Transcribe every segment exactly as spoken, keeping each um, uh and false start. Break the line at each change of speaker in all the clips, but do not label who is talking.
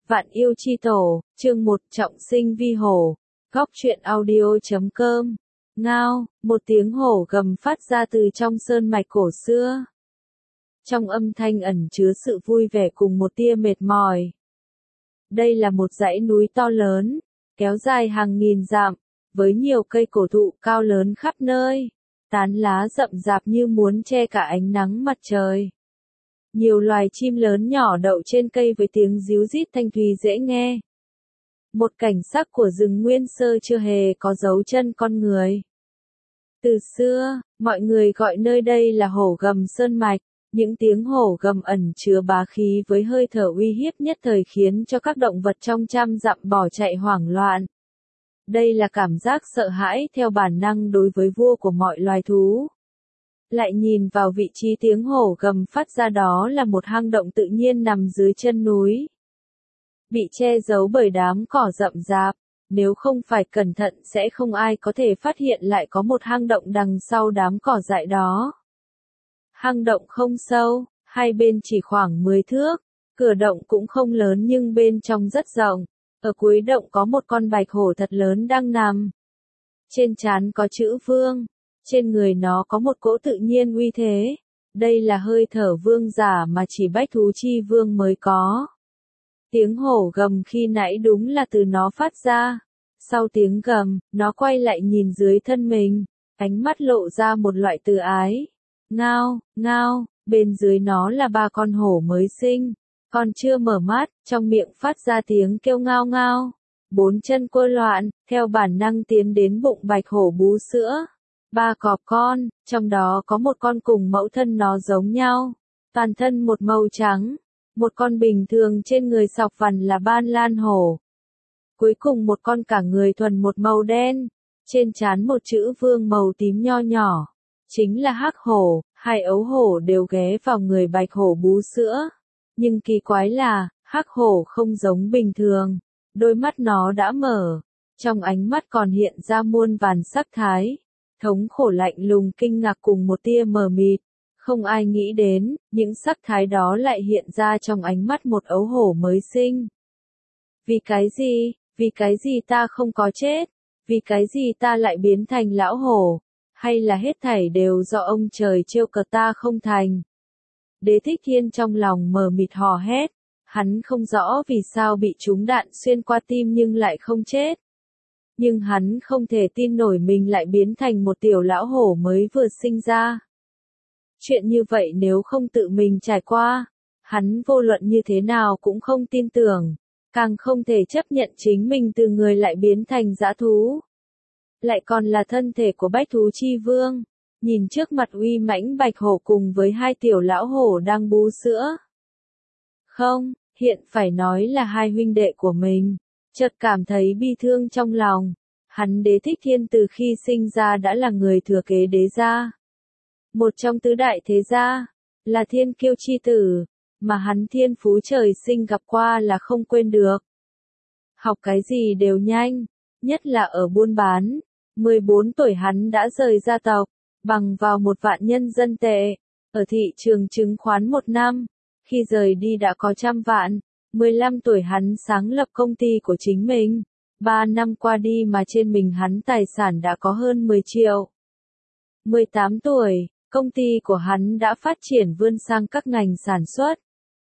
Vạn yêu chi tổ, chương một trọng sinh vi hổ, góc truyện audio chấm com. Ngao, một tiếng hổ gầm phát ra từ trong sơn mạch cổ xưa. Trong âm thanh ẩn chứa sự vui vẻ cùng một tia mệt mỏi. Đây là một dãy núi to lớn, kéo dài hàng nghìn dặm, với nhiều cây cổ thụ cao lớn khắp nơi, tán lá rậm rạp như muốn che cả ánh nắng mặt trời. Nhiều loài chim lớn nhỏ đậu trên cây với tiếng ríu rít thanh thùy dễ nghe. Một cảnh sắc của rừng nguyên sơ chưa hề có dấu chân con người. Từ xưa, mọi người gọi nơi đây là hổ gầm sơn mạch, những tiếng hổ gầm ẩn chứa bá khí với hơi thở uy hiếp nhất thời khiến cho các động vật trong trăm dặm bỏ chạy hoảng loạn. Đây là cảm giác sợ hãi theo bản năng đối với vua của mọi loài thú. Lại nhìn vào vị trí tiếng hổ gầm phát ra, đó là một hang động tự nhiên nằm dưới chân núi. Bị che giấu bởi đám cỏ rậm rạp, nếu không phải cẩn thận sẽ không ai có thể phát hiện lại có một hang động đằng sau đám cỏ dại đó. Hang động không sâu, hai bên chỉ khoảng mười thước, cửa động cũng không lớn nhưng bên trong rất rộng. Ở cuối động có một con bạch hổ thật lớn đang nằm. Trên trán có chữ vương. Trên người nó có một cỗ tự nhiên uy thế. Đây là hơi thở vương giả mà chỉ bách thú chi vương mới có. Tiếng hổ gầm khi nãy đúng là từ nó phát ra. Sau tiếng gầm, nó quay lại nhìn dưới thân mình, ánh mắt lộ ra một loại từ ái. Ngao, ngao, bên dưới nó là ba con hổ mới sinh. Còn chưa mở mắt, trong miệng phát ra tiếng kêu ngao ngao. Bốn chân quơ loạn, theo bản năng tiến đến bụng bạch hổ bú sữa. Ba cọp con, trong đó có một con cùng mẫu thân nó giống nhau. Toàn thân một màu trắng. Một con bình thường trên người sọc vằn là ban lan hổ. Cuối cùng một con cả người thuần một màu đen. Trên trán một chữ vương màu tím nho nhỏ. Chính là hắc hổ, hai ấu hổ đều ghé vào người bạch hổ bú sữa. Nhưng kỳ quái là, hắc hổ không giống bình thường. Đôi mắt nó đã mở. Trong ánh mắt còn hiện ra muôn vàn sắc thái. Thống khổ lạnh lùng kinh ngạc cùng một tia mờ mịt. Không ai nghĩ đến, những sắc thái đó lại hiện ra trong ánh mắt một ấu hổ mới sinh. Vì cái gì, vì cái gì ta không có chết? Vì cái gì ta lại biến thành lão hổ? Hay là hết thảy đều do ông trời trêu cợt ta không thành? Đế Thích Thiên trong lòng mờ mịt hò hét. Hắn không rõ vì sao bị trúng đạn xuyên qua tim nhưng lại không chết. Nhưng hắn không thể tin nổi mình lại biến thành một tiểu lão hổ mới vừa sinh ra. Chuyện như vậy nếu không tự mình trải qua, hắn vô luận như thế nào cũng không tin tưởng, càng không thể chấp nhận chính mình từ người lại biến thành dã thú. Lại còn là thân thể của bách thú chi vương, nhìn trước mặt uy mãnh bạch hổ cùng với hai tiểu lão hổ đang bú sữa. Không, hiện phải nói là hai huynh đệ của mình. Chợt cảm thấy bi thương trong lòng. Hắn Đế Thích Thiên từ khi sinh ra đã là người thừa kế đế gia. Một trong tứ đại thế gia, là thiên kiêu chi tử, mà hắn thiên phú trời sinh gặp qua là không quên được. Học cái gì đều nhanh, nhất là ở buôn bán. mười bốn tuổi hắn đã rời gia tộc, bằng vào một vạn nhân dân tệ, ở thị trường chứng khoán một năm. Khi rời đi đã có trăm vạn. mười lăm tuổi hắn sáng lập công ty của chính mình. ba năm qua đi mà trên mình hắn tài sản đã có hơn mười triệu. mười tám tuổi, công ty của hắn đã phát triển vươn sang các ngành sản xuất.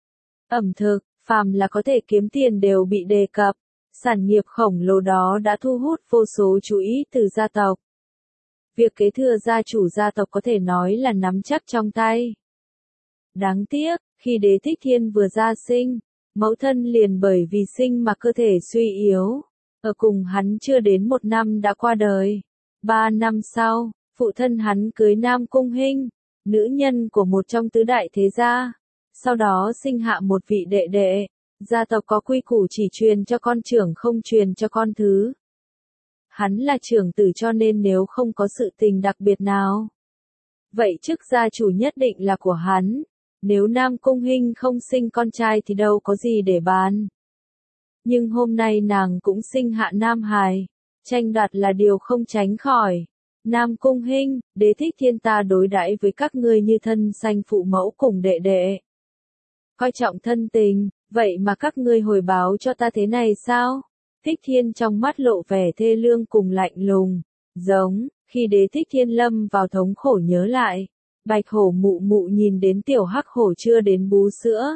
Ẩm thực, phàm là có thể kiếm tiền đều bị đề cập. Sản nghiệp khổng lồ đó đã thu hút vô số chú ý từ gia tộc. Việc kế thừa gia chủ gia tộc có thể nói là nắm chắc trong tay. Đáng tiếc, khi Đế Thích Thiên vừa ra sinh, mẫu thân liền bởi vì sinh mà cơ thể suy yếu, ở cùng hắn chưa đến một năm đã qua đời. Ba năm sau, phụ thân hắn cưới Nam Cung Hinh, nữ nhân của một trong tứ đại thế gia, sau đó sinh hạ một vị đệ đệ. Gia tộc có quy củ chỉ truyền cho con trưởng không truyền cho con thứ. Hắn là trưởng tử cho nên nếu không có sự tình đặc biệt nào, vậy chức gia chủ nhất định là của hắn. Nếu Nam Cung Hinh không sinh con trai thì đâu có gì để bàn. Nhưng hôm nay nàng cũng sinh hạ Nam hài. Tranh đoạt là điều không tránh khỏi. Nam Cung Hinh, Đế Thích Thiên ta đối đãi với các ngươi như thân sanh phụ mẫu cùng đệ đệ. Coi trọng thân tình, Vậy mà các ngươi hồi báo cho ta thế này sao? Thích Thiên trong mắt lộ vẻ thê lương cùng lạnh lùng, giống, khi Đế Thích Thiên lâm vào thống khổ nhớ lại. Bạch hổ mụ mụ nhìn đến tiểu hắc hổ chưa đến bú sữa.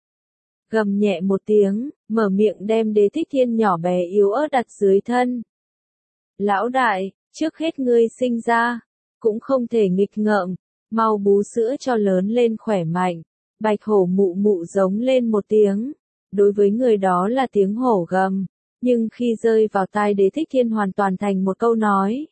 Gầm nhẹ một tiếng, mở miệng đem Đế Thích Thiên nhỏ bé yếu ớt đặt dưới thân. Lão đại, trước hết ngươi sinh ra, cũng không thể nghịch ngợm, mau bú sữa cho lớn lên khỏe mạnh. Bạch hổ mụ mụ giống lên một tiếng, đối với người đó là tiếng hổ gầm, nhưng khi rơi vào tai Đế Thích Thiên hoàn toàn thành một câu nói.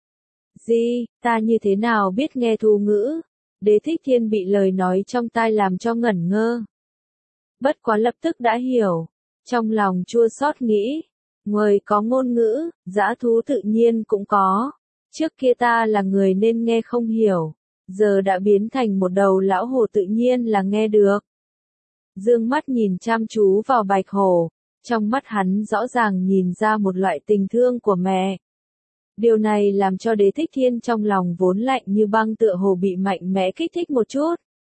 Gì, ta như thế nào biết nghe thú ngữ? Đế Thích Thiên bị lời nói trong tai làm cho ngẩn ngơ. Bất quá lập tức đã hiểu, trong lòng chua xót nghĩ, người có ngôn ngữ, dã thú tự nhiên cũng có. Trước kia ta là người nên nghe không hiểu, giờ đã biến thành một đầu lão hổ tự nhiên là nghe được. Dương mắt nhìn chăm chú vào bạch hổ, trong mắt hắn rõ ràng nhìn ra một loại tình thương của mẹ. Điều này làm cho Đế Thích Thiên trong lòng vốn lạnh như băng tựa hồ bị mạnh mẽ kích thích một chút.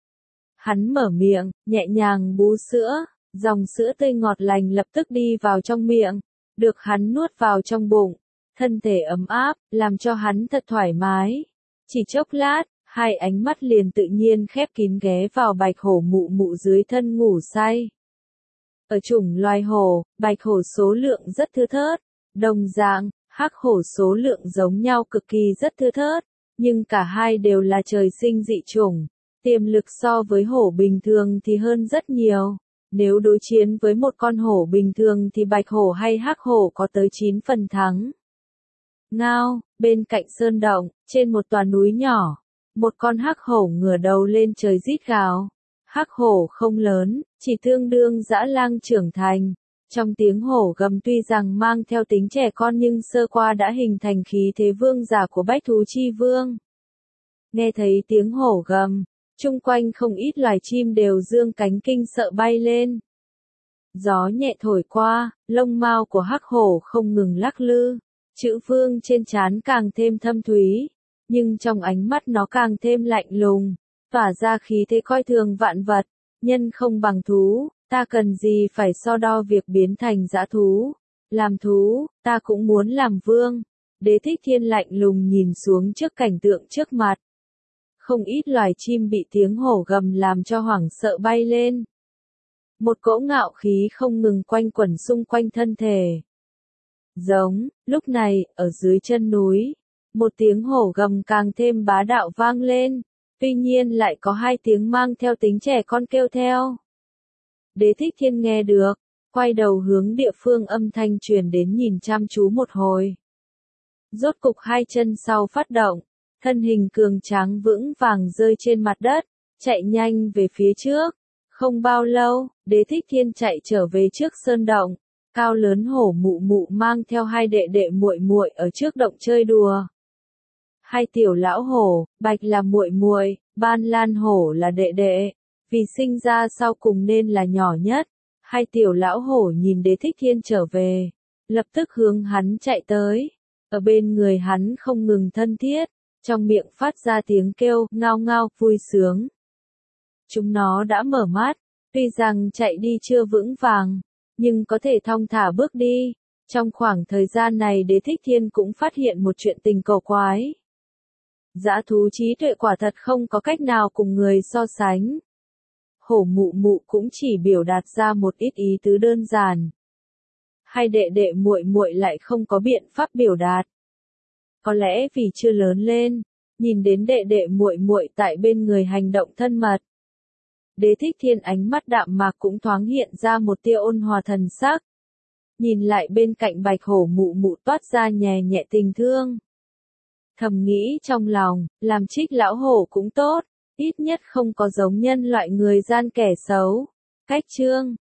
Hắn mở miệng, nhẹ nhàng bú sữa, dòng sữa tươi ngọt lành lập tức đi vào trong miệng, được hắn nuốt vào trong bụng, thân thể ấm áp, làm cho hắn thật thoải mái. Chỉ chốc lát, hai ánh mắt liền tự nhiên khép kín ghé vào bạch hổ mụ mụ dưới thân ngủ say. Ở chủng loài hổ, bạch hổ số lượng rất thưa thớt, đồng dạng, hắc hổ số lượng giống nhau cực kỳ rất thưa thớt, nhưng cả hai đều là trời sinh dị chủng, tiềm lực so với hổ bình thường thì hơn rất nhiều. Nếu đối chiến với một con hổ bình thường thì bạch hổ hay hắc hổ có tới chín phần thắng. Ngao, bên cạnh sơn động, trên một tòa núi nhỏ, một con hắc hổ ngửa đầu lên trời rít gào. Hắc hổ không lớn, chỉ tương đương dã lang trưởng thành. Trong tiếng hổ gầm tuy rằng mang theo tính trẻ con nhưng sơ qua đã hình thành khí thế vương giả của bách thú chi vương. Nghe thấy tiếng hổ gầm, chung quanh không ít loài chim đều dương cánh kinh sợ bay lên. Gió nhẹ thổi qua, lông mao của hắc hổ không ngừng lắc lư, chữ vương trên trán càng thêm thâm thúy, nhưng trong ánh mắt nó càng thêm lạnh lùng, tỏa ra khí thế coi thường vạn vật, nhân không bằng thú, ta cần gì phải so đo việc biến thành dã thú, làm thú, ta cũng muốn làm vương. Đế Thích Thiên lạnh lùng nhìn xuống trước cảnh tượng trước mặt. Không ít loài chim bị tiếng hổ gầm làm cho hoảng sợ bay lên. Một cỗ ngạo khí không ngừng quanh quẩn xung quanh thân thể. Giống, lúc này, ở dưới chân núi, một tiếng hổ gầm càng thêm bá đạo vang lên, tuy nhiên lại có hai tiếng mang theo tính trẻ con kêu theo. Đế Thích Thiên nghe được, quay đầu hướng địa phương âm thanh truyền đến nhìn chăm chú một hồi. Rốt cục hai chân sau phát động, thân hình cường tráng vững vàng rơi trên mặt đất, chạy nhanh về phía trước. Không bao lâu, Đế Thích Thiên chạy trở về trước sơn động, cao lớn hổ mụ mụ mang theo hai đệ đệ muội muội ở trước động chơi đùa. Hai tiểu lão hổ, Bạch là muội muội, Ban Lan hổ là đệ đệ, vì sinh ra sau cùng nên là nhỏ nhất. Hai tiểu lão hổ nhìn Đế Thích Thiên trở về, lập tức hướng hắn chạy tới, ở bên người hắn không ngừng thân thiết, trong miệng phát ra tiếng kêu ngao ngao vui sướng. Chúng nó đã mở mắt, tuy rằng chạy đi chưa vững vàng, nhưng có thể thong thả bước đi. Trong khoảng thời gian này Đế Thích Thiên cũng phát hiện một chuyện tình cầu quái. Dã thú trí tuệ quả thật không có cách nào cùng người so sánh. Hổ mụ mụ cũng chỉ biểu đạt ra một ít ý tứ đơn giản. Hai đệ đệ muội muội lại không có biện pháp biểu đạt. Có lẽ vì chưa lớn lên, nhìn đến đệ đệ muội muội tại bên người hành động thân mật. Đế Thích Thiên ánh mắt đạm mạc cũng thoáng hiện ra một tia ôn hòa thần sắc. Nhìn lại bên cạnh bạch hổ mụ mụ toát ra nhẹ nhẹ tình thương. Thầm nghĩ trong lòng, làm trích lão hổ cũng tốt, ít nhất không có giống nhân loại người gian kẻ xấu. Cách chương